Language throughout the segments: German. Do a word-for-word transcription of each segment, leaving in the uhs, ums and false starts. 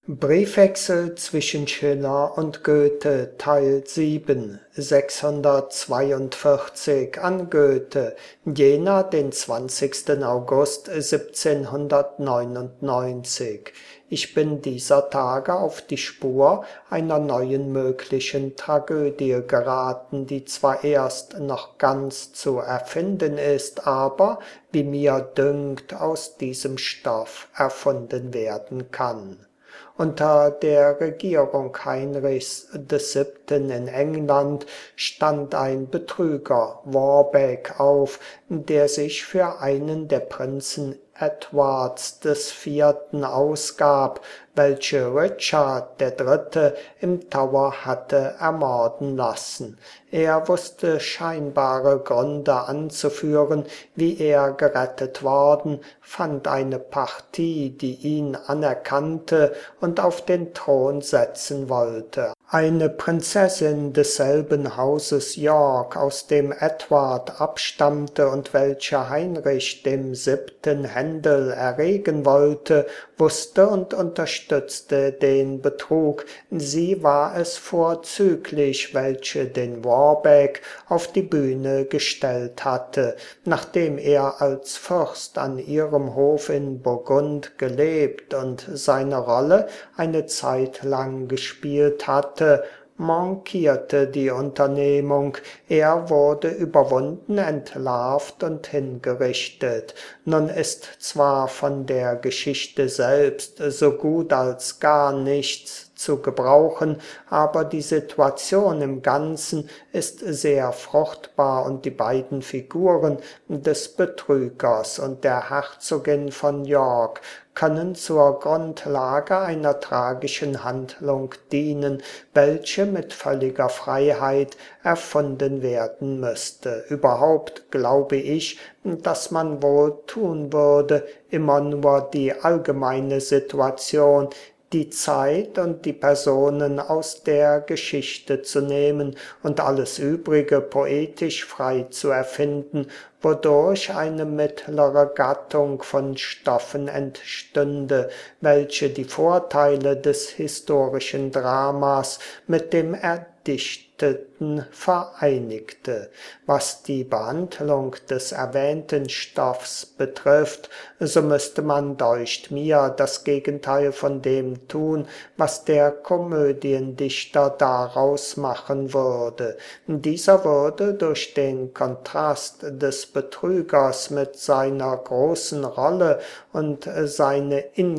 Briefwechsel zwischen Schiller und Goethe Teil sieben sechshundertzweiundvierzig an Goethe, Jena, den zwanzigsten August siebzehnhundertneunundneunzig. Ich bin dieser Tage auf die Spur einer neuen möglichen Tragödie geraten, die zwar erst noch ganz zu erfinden ist, aber, wie mir dünkt, aus diesem Stoff erfunden werden kann. Unter der Regierung Heinrichs des Siebten in England stand ein Betrüger, Warbeck, auf, der sich für einen der Prinzen Edwards des Vierten ausgab, welche Richard der Dritte im Tower hatte ermorden lassen. Er wusste scheinbare Gründe anzuführen, wie er gerettet worden, fand eine Partie, die ihn anerkannte und auf den Thron setzen wollte. Eine Prinzessin desselben Hauses York, aus dem Edward abstammte und welche Heinrich dem Siebten Händel erregen wollte, wusste und unterstützte den Betrug. Sie war es vorzüglich, welche den Warbeck auf die Bühne gestellt hatte. Nachdem er als Fürst an ihrem Hof in Burgund gelebt und seine Rolle eine Zeit lang gespielt hatte, mankierte die Unternehmung, er wurde überwunden, entlarvt und hingerichtet. Nun ist zwar von der Geschichte selbst so gut als gar nichts zu gebrauchen, aber die Situation im Ganzen ist sehr fruchtbar und die beiden Figuren des Betrügers und der Herzogin von York können zur Grundlage einer tragischen Handlung dienen, welche mit völliger Freiheit erfunden werden müsste. Überhaupt glaube ich, dass man wohl tun würde, immer nur die allgemeine Situation, die Zeit und die Personen aus der Geschichte zu nehmen und alles Übrige poetisch frei zu erfinden, wodurch eine mittlere Gattung von Stoffen entstünde, welche die Vorteile des historischen Dramas mit dem Erdichteten vereinigte. Was die Behandlung des erwähnten Stoffs betrifft, so müsste man, deucht mir, das Gegenteil von dem tun, was der Komödiendichter daraus machen würde. Dieser würde durch den Kontrast des Betrügers mit seiner großen Rolle und seine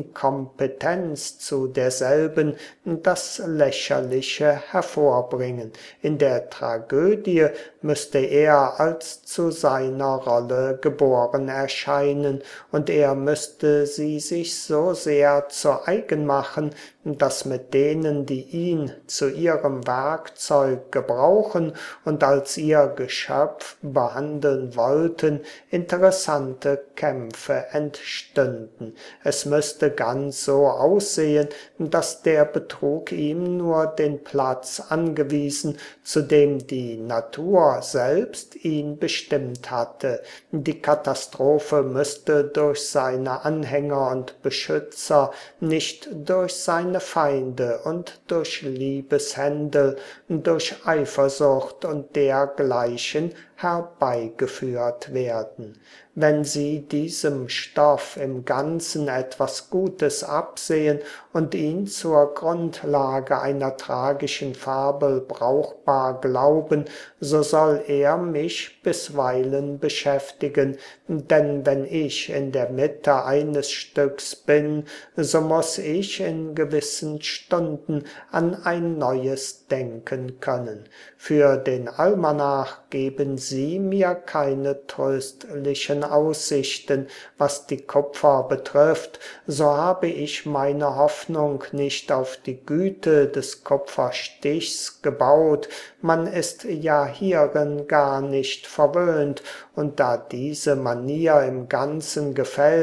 Inkompetenz zu derselben das Lächerliche hervorbringen. In der Tragödie müsste er als zu seiner Rolle geboren erscheinen, und er müsste sie sich so sehr zu eigen machen, dass mit denen, die ihn zu ihrem Werkzeug gebrauchen und als ihr Geschöpf behandeln wollten, interessante Kämpfe entstünden. Es müsste ganz so aussehen, dass der Betrug ihm nur den Platz angewiesen, zu dem die Natur selbst ihn bestimmt hatte. Die Katastrophe müsste durch seine Anhänger und Beschützer, nicht durch seine Feinde und durch Liebeshändel, durch Eifersucht und dergleichen herbeigeführt werden. Wenn Sie diesem Stoff im Ganzen etwas Gutes absehen und ihn zur Grundlage einer tragischen Fabel brauchbar glauben, so soll er mich bisweilen beschäftigen, denn wenn ich in der Mitte eines Stücks bin, so muss ich in gewissen Stunden an ein neues denken können. Für den Almanach geben Sie mir keine tröstlichen Aussichten. Was die Kupfer betrifft, so habe ich meine Hoffnung nicht auf die Güte des Kupferstichs gebaut. Man ist ja hierin gar nicht verwöhnt, und da diese Manier im Ganzen gefällt,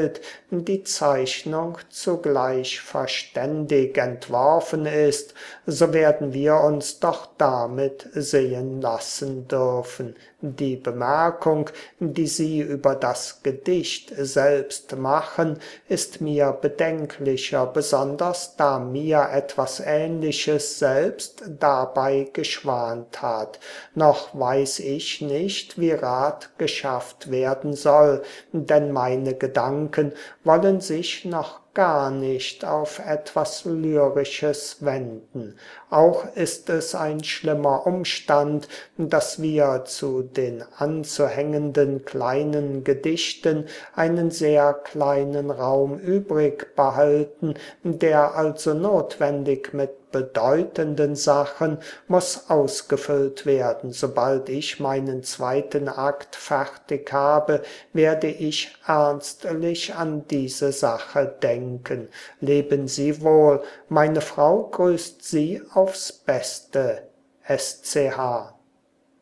die Zeichnung zugleich verständig entworfen ist, so werden wir uns doch damit sehen lassen dürfen. Die Bemerkung, die Sie über das Gedicht selbst machen, ist mir bedenklicher, besonders da mir etwas Ähnliches selbst dabei geschwant hat. Noch weiß ich nicht, wie Rat geschafft werden soll, denn meine Gedanken wollen sich noch gar nicht auf etwas Lyrisches wenden. Auch ist es ein schlimmer Umstand, dass wir zu den anzuhängenden kleinen Gedichten einen sehr kleinen Raum übrig behalten, der also notwendig mit bedeutenden Sachen muss ausgefüllt werden. Sobald ich meinen zweiten Akt fertig habe, werde ich ernstlich an diese Sache denken. Leben Sie wohl, meine Frau grüßt Sie aufs Beste. S C H